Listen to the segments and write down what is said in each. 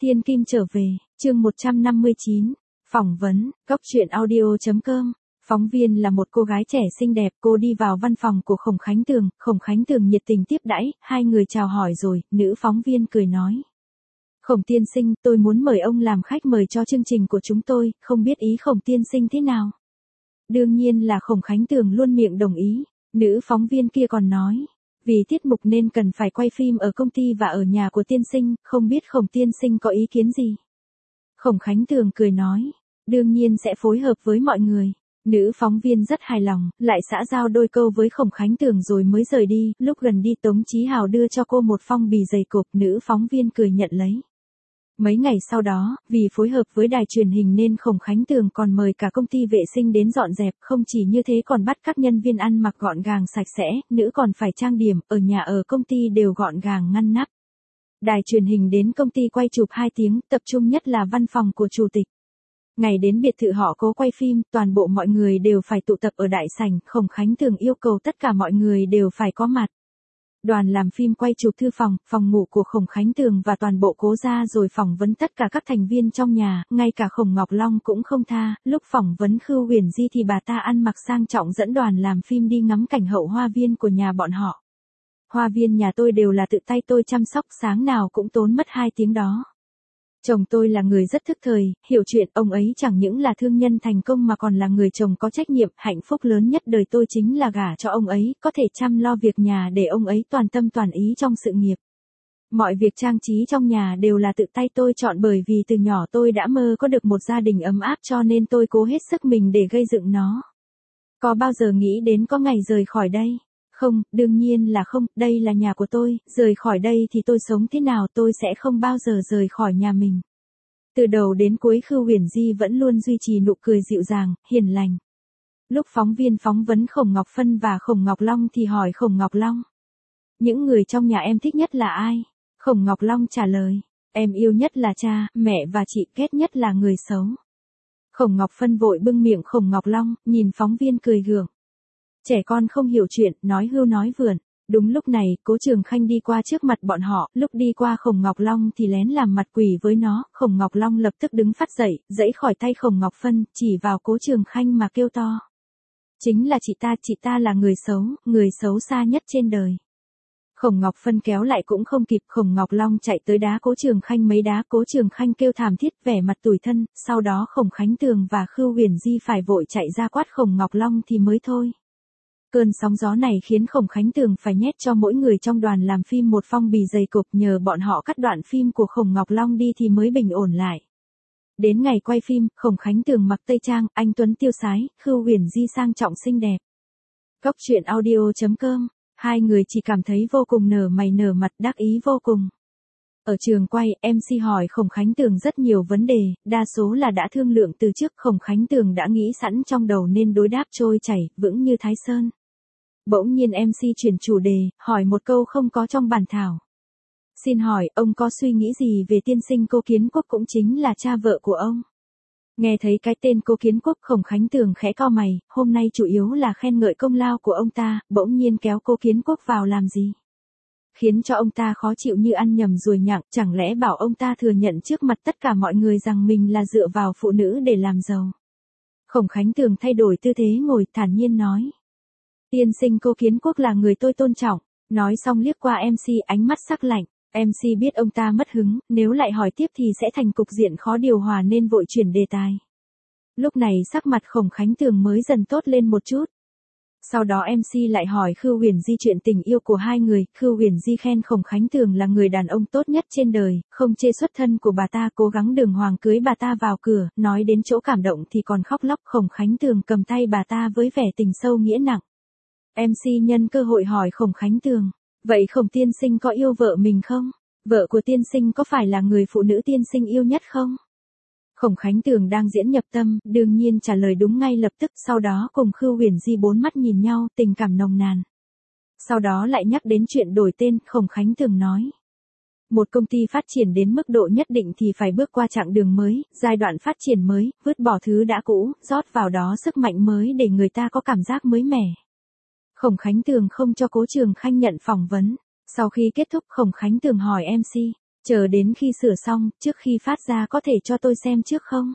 Thiên Kim trở về, chương 159, phỏng vấn, Cóc truyện audio.com. Phóng viên là một cô gái trẻ xinh đẹp, cô đi vào văn phòng của Khổng Khánh Tường nhiệt tình tiếp đãi, hai người chào hỏi rồi, nữ phóng viên cười nói. Khổng tiên sinh, tôi muốn mời ông làm khách mời cho chương trình của chúng tôi, không biết ý Khổng tiên sinh thế nào? Đương nhiên là Khổng Khánh Tường luôn miệng đồng ý, nữ phóng viên kia còn nói. Vì tiết mục nên cần phải quay phim ở công ty và ở nhà của tiên sinh, không biết Khổng tiên sinh có ý kiến gì? Khổng Khánh Tường cười nói, đương nhiên sẽ phối hợp với mọi người. Nữ phóng viên rất hài lòng, lại xã giao đôi câu với Khổng Khánh Tường rồi mới rời đi, lúc gần đi Tống Chí Hào đưa cho cô một phong bì dày cộp, nữ phóng viên cười nhận lấy. Mấy ngày sau đó, vì phối hợp với đài truyền hình nên Khổng Khánh Tường còn mời cả công ty vệ sinh đến dọn dẹp, không chỉ như thế còn bắt các nhân viên ăn mặc gọn gàng sạch sẽ, nữ còn phải trang điểm, ở nhà ở công ty đều gọn gàng ngăn nắp. Đài truyền hình đến công ty quay chụp 2 tiếng, tập trung nhất là văn phòng của chủ tịch. Ngày đến biệt thự họ cố quay phim, toàn bộ mọi người đều phải tụ tập ở đại sảnh, Khổng Khánh Tường yêu cầu tất cả mọi người đều phải có mặt. Đoàn làm phim quay chụp thư phòng, phòng ngủ của Khổng Khánh Tường và toàn bộ Cố gia rồi phỏng vấn tất cả các thành viên trong nhà, ngay cả Khổng Ngọc Long cũng không tha, lúc phỏng vấn Khưu Huyền Di thì bà ta ăn mặc sang trọng dẫn đoàn làm phim đi ngắm cảnh hậu hoa viên của nhà bọn họ. Hoa viên nhà tôi đều là tự tay tôi chăm sóc, sáng nào cũng tốn mất 2 tiếng đó. Chồng tôi là người rất thức thời, hiểu chuyện, ông ấy chẳng những là thương nhân thành công mà còn là người chồng có trách nhiệm, hạnh phúc lớn nhất đời tôi chính là gả cho ông ấy, có thể chăm lo việc nhà để ông ấy toàn tâm toàn ý trong sự nghiệp. Mọi việc trang trí trong nhà đều là tự tay tôi chọn bởi vì từ nhỏ tôi đã mơ có được một gia đình ấm áp cho nên tôi cố hết sức mình để gây dựng nó. Có bao giờ nghĩ đến có ngày rời khỏi đây? Không, đương nhiên là không, đây là nhà của tôi, rời khỏi đây thì tôi sống thế nào, tôi sẽ không bao giờ rời khỏi nhà mình. Từ đầu đến cuối Khưu Huyền Di vẫn luôn duy trì nụ cười dịu dàng, hiền lành. Lúc phóng viên phỏng vấn Khổng Ngọc Phân và Khổng Ngọc Long thì hỏi Khổng Ngọc Long. Những người trong nhà em thích nhất là ai? Khổng Ngọc Long trả lời, em yêu nhất là cha, mẹ và chị, ghét nhất là người xấu. Khổng Ngọc Phân vội bưng miệng Khổng Ngọc Long, nhìn phóng viên cười gượng. Trẻ con không hiểu chuyện, nói hưu nói vượn. Đúng lúc này, Cố Trường Khanh đi qua trước mặt bọn họ, lúc đi qua Khổng Ngọc Long thì lén làm mặt quỷ với nó, Khổng Ngọc Long lập tức đứng phát dậy, giãy khỏi tay Khổng Ngọc Phân, chỉ vào Cố Trường Khanh mà kêu to. Chính là chị ta là người xấu xa nhất trên đời. Khổng Ngọc Phân kéo lại cũng không kịp, Khổng Ngọc Long chạy tới đá Cố Trường Khanh mấy đá, Cố Trường Khanh kêu thảm thiết, vẻ mặt tủi thân, sau đó Khổng Khánh Tường và Khưu Huyền Di phải vội chạy ra quát Khổng Ngọc Long thì mới thôi. Cơn sóng gió này khiến Khổng Khánh Tường phải nhét cho mỗi người trong đoàn làm phim một phong bì dày cộp, nhờ bọn họ cắt đoạn phim của Khổng Ngọc Long đi thì mới bình ổn lại. Đến ngày quay phim, Khổng Khánh Tường mặc tây trang, anh tuấn tiêu sái, Khưu Huyền Di sang trọng xinh đẹp. Cóc truyện audio.com, hai người chỉ cảm thấy vô cùng nở mày nở mặt, đắc ý vô cùng. Ở trường quay, MC hỏi Khổng Khánh Tường rất nhiều vấn đề, đa số là đã thương lượng từ trước, Khổng Khánh Tường đã nghĩ sẵn trong đầu nên đối đáp trôi chảy, vững như Thái Sơn. Bỗng nhiên MC chuyển chủ đề, hỏi một câu không có trong bản thảo. Xin hỏi, ông có suy nghĩ gì về tiên sinh Cố Kiến Quốc cũng chính là cha vợ của ông? Nghe thấy cái tên Cố Kiến Quốc, Khổng Khánh Tường khẽ cau mày, hôm nay chủ yếu là khen ngợi công lao của ông ta, bỗng nhiên kéo Cố Kiến Quốc vào làm gì? Khiến cho ông ta khó chịu như ăn nhầm ruồi nhặng, chẳng lẽ bảo ông ta thừa nhận trước mặt tất cả mọi người rằng mình là dựa vào phụ nữ để làm giàu? Khổng Khánh Tường thay đổi tư thế ngồi, thản nhiên nói. Tiên sinh Cố Kiến Quốc là người tôi tôn trọng, nói xong liếc qua MC, ánh mắt sắc lạnh. MC biết ông ta mất hứng, nếu lại hỏi tiếp thì sẽ thành cục diện khó điều hòa nên vội chuyển đề tài. Lúc này sắc mặt Khổng Khánh Tường mới dần tốt lên một chút. Sau đó MC lại hỏi Khưu Huyền Di chuyện tình yêu của hai người, Khưu Huyền Di khen Khổng Khánh Tường là người đàn ông tốt nhất trên đời, không chê xuất thân của bà ta, cố gắng đường hoàng cưới bà ta vào cửa, nói đến chỗ cảm động thì còn khóc lóc. Khổng Khánh Tường cầm tay bà ta với vẻ tình sâu nghĩa nặng. MC nhân cơ hội hỏi Khổng Khánh Tường, vậy Khổng tiên sinh có yêu vợ mình không? Vợ của tiên sinh có phải là người phụ nữ tiên sinh yêu nhất không? Khổng Khánh Tường đang diễn nhập tâm, đương nhiên trả lời đúng ngay lập tức, sau đó cùng Khưu Huyền Di bốn mắt nhìn nhau, tình cảm nồng nàn. Sau đó lại nhắc đến chuyện đổi tên, Khổng Khánh Tường nói. Một công ty phát triển đến mức độ nhất định thì phải bước qua chặng đường mới, giai đoạn phát triển mới, vứt bỏ thứ đã cũ, rót vào đó sức mạnh mới để người ta có cảm giác mới mẻ. Khổng Khánh Tường không cho Cố Trường Khanh nhận phỏng vấn. Sau khi kết thúc, Khổng Khánh Tường hỏi MC, Chờ đến khi sửa xong, trước khi phát ra có thể cho tôi xem trước không?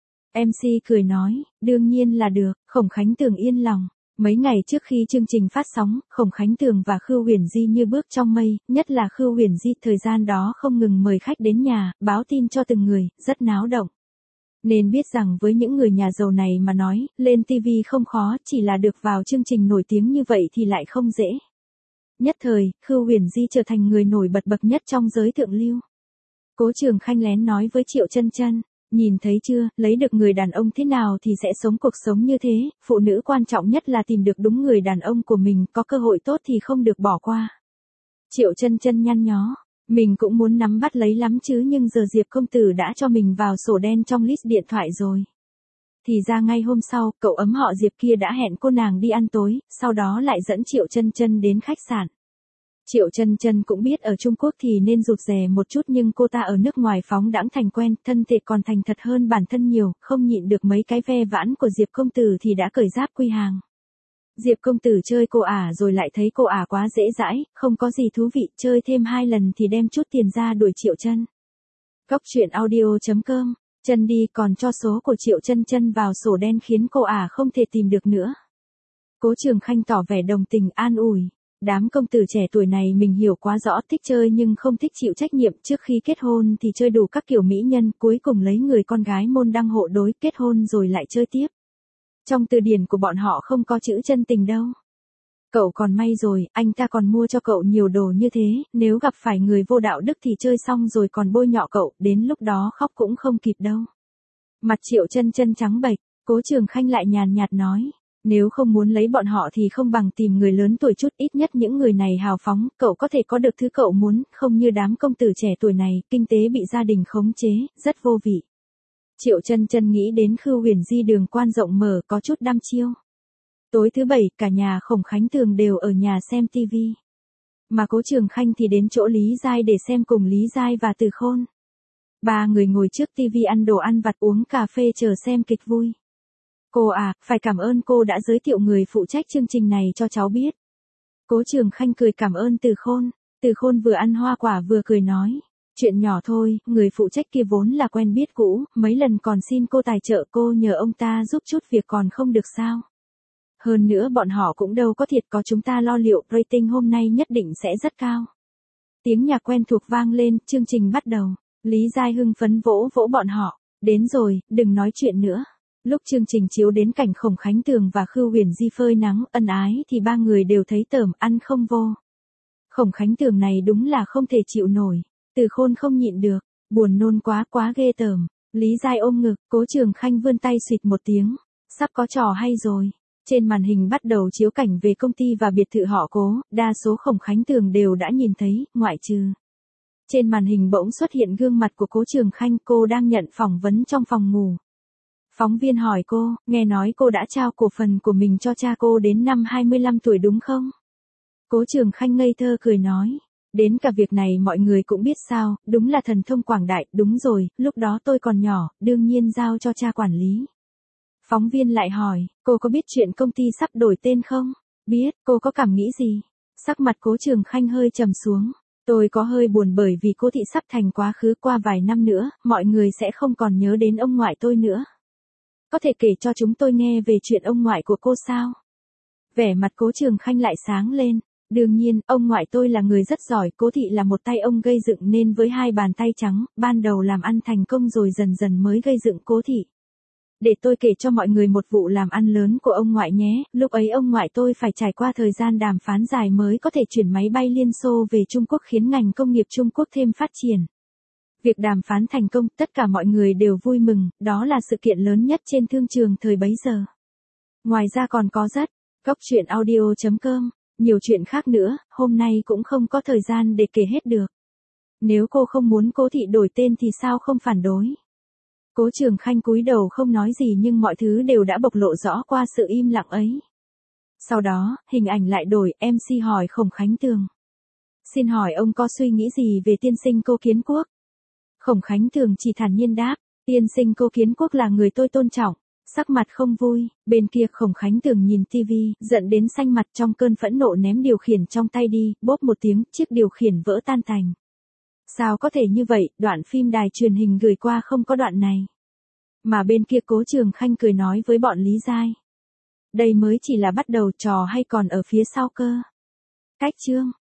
MC cười nói, đương nhiên là được, Khổng Khánh Tường yên lòng. Mấy ngày trước khi chương trình phát sóng, Khổng Khánh Tường và Khưu Huyền Di như bước trong mây, nhất là Khưu Huyền Di thời gian đó không ngừng mời khách đến nhà, báo tin cho từng người, rất náo động. Nên biết rằng với những người nhà giàu này mà nói, lên TV không khó, chỉ là được vào chương trình nổi tiếng như vậy thì lại không dễ. Nhất thời, Khưu Huyền Di trở thành người nổi bật bậc nhất trong giới thượng lưu. Cố Trường Khanh lén nói với Triệu Chân Chân, nhìn thấy chưa, lấy được người đàn ông thế nào thì sẽ sống cuộc sống như thế, phụ nữ quan trọng nhất là tìm được đúng người đàn ông của mình, có cơ hội tốt thì không được bỏ qua. Triệu Chân Chân nhăn nhó, mình cũng muốn nắm bắt lấy lắm chứ nhưng giờ Diệp công tử đã cho mình vào sổ đen trong list điện thoại rồi. Thì ra ngay hôm sau, cậu ấm họ Diệp kia đã hẹn cô nàng đi ăn tối, sau đó lại dẫn Triệu Chân Chân đến khách sạn. Triệu Chân Chân cũng biết ở Trung Quốc thì nên rụt rè một chút nhưng cô ta ở nước ngoài phóng đãng thành quen, thân thể còn thành thật hơn bản thân nhiều, không nhịn được mấy cái ve vãn của Diệp công tử thì đã cởi giáp quy hàng. Diệp công tử chơi cô rồi lại thấy cô quá dễ dãi, không có gì thú vị, chơi thêm 2 lần thì đem chút tiền ra đuổi Triệu Chân. Góc truyện audio.com, Chân đi còn cho số của Triệu Chân Chân vào sổ đen khiến cô không thể tìm được nữa. Cố Trường Khanh tỏ vẻ đồng tình an ủi. Đám công tử trẻ tuổi này mình hiểu quá rõ, thích chơi nhưng không thích chịu trách nhiệm, trước khi kết hôn thì chơi đủ các kiểu mỹ nhân, cuối cùng lấy người con gái môn đăng hộ đối, kết hôn rồi lại chơi tiếp. Trong từ điển của bọn họ không có chữ chân tình đâu. Cậu còn may rồi, anh ta còn mua cho cậu nhiều đồ như thế, nếu gặp phải người vô đạo đức thì chơi xong rồi còn bôi nhọ cậu, đến lúc đó khóc cũng không kịp đâu. Mặt Triệu Chân Chân trắng bệch, Cố Trường Khanh lại nhàn nhạt nói. Nếu không muốn lấy bọn họ thì không bằng tìm người lớn tuổi chút, ít nhất những người này hào phóng, cậu có thể có được thứ cậu muốn, không như đám công tử trẻ tuổi này, kinh tế bị gia đình khống chế, rất vô vị. Triệu Chân Chân nghĩ đến Khưu Huyền Di đường quan rộng mở có chút đăm chiêu. Tối thứ Bảy, cả nhà Khổng Khánh Tường đều ở nhà xem TV. Mà Cố Trường Khanh thì đến chỗ Lý Giai để xem cùng Lý Giai và Từ Khôn. 3 người ngồi trước TV ăn đồ ăn vặt uống cà phê chờ xem kịch vui. Cô phải cảm ơn cô đã giới thiệu người phụ trách chương trình này cho cháu biết. Cố Trường Khanh cười cảm ơn Từ Khôn. Từ Khôn vừa ăn hoa quả vừa cười nói. Chuyện nhỏ thôi, người phụ trách kia vốn là quen biết cũ, mấy lần còn xin cô tài trợ, cô nhờ ông ta giúp chút việc còn không được sao. Hơn nữa bọn họ cũng đâu có thiệt, có chúng ta lo liệu, rating hôm nay nhất định sẽ rất cao. Tiếng nhạc quen thuộc vang lên, chương trình bắt đầu. Lý Giai hưng phấn vỗ vỗ bọn họ. Đến rồi, đừng nói chuyện nữa. Lúc chương trình chiếu đến cảnh Khổng Khánh Tường và Khưu Huyền Di phơi nắng ân ái thì 3 người đều thấy tởm, ăn không vô. Khổng Khánh Tường này đúng là không thể chịu nổi. Từ Khôn không nhịn được, buồn nôn quá ghê tởm. Lý Giai ôm ngực, Cố Trường Khanh vươn tay xịt một tiếng. Sắp có trò hay rồi. Trên màn hình bắt đầu chiếu cảnh về công ty và biệt thự họ Cố, đa số Khổng Khánh Tường đều đã nhìn thấy, ngoại trừ. Trên màn hình bỗng xuất hiện gương mặt của Cố Trường Khanh, cô đang nhận phỏng vấn trong phòng ngủ. Phóng viên hỏi cô, nghe nói cô đã trao cổ phần của mình cho cha cô đến năm 25 tuổi đúng không? Cố Trường Khanh ngây thơ cười nói, đến cả việc này mọi người cũng biết sao, đúng là thần thông quảng đại, đúng rồi, lúc đó tôi còn nhỏ, đương nhiên giao cho cha quản lý. Phóng viên lại hỏi, cô có biết chuyện công ty sắp đổi tên không? Biết, cô có cảm nghĩ gì? Sắc mặt Cố Trường Khanh hơi trầm xuống. Tôi có hơi buồn bởi vì cô thị sắp thành quá khứ, qua vài năm nữa, mọi người sẽ không còn nhớ đến ông ngoại tôi nữa. Có thể kể cho chúng tôi nghe về chuyện ông ngoại của cô sao? Vẻ mặt Cố Trường Khanh lại sáng lên. Đương nhiên, ông ngoại tôi là người rất giỏi, Cố thị là một tay ông gây dựng nên với 2 bàn tay trắng, ban đầu làm ăn thành công rồi dần dần mới gây dựng Cố thị. Để tôi kể cho mọi người một vụ làm ăn lớn của ông ngoại nhé, lúc ấy ông ngoại tôi phải trải qua thời gian đàm phán dài mới có thể chuyển máy bay Liên Xô về Trung Quốc khiến ngành công nghiệp Trung Quốc thêm phát triển. Việc đàm phán thành công, tất cả mọi người đều vui mừng, đó là sự kiện lớn nhất trên thương trường thời bấy giờ. Ngoài ra còn có góc truyện audio.com, nhiều chuyện khác nữa, hôm nay cũng không có thời gian để kể hết được. Nếu cô không muốn Cố thị đổi tên thì sao không phản đối? Cố Trường Khanh cúi đầu không nói gì nhưng mọi thứ đều đã bộc lộ rõ qua sự im lặng ấy. Sau đó, hình ảnh lại đổi, MC hỏi Khổng Khánh Tường. Xin hỏi ông có suy nghĩ gì về tiên sinh Cố Kiến Quốc? Khổng Khánh Tường chỉ thản nhiên đáp, tiên sinh Cố Kiến Quốc là người tôi tôn trọng. Sắc mặt không vui, bên kia Khổng Khánh Tường nhìn tivi, giận đến xanh mặt, trong cơn phẫn nộ ném điều khiển trong tay đi, bốp một tiếng, chiếc điều khiển vỡ tan tành. Sao có thể như vậy, đoạn phim đài truyền hình gửi qua không có đoạn này. Mà bên kia Cố Trường Khanh cười nói với bọn Lý Giai. Đây mới chỉ là bắt đầu, trò hay còn ở phía sau cơ. Cách chương.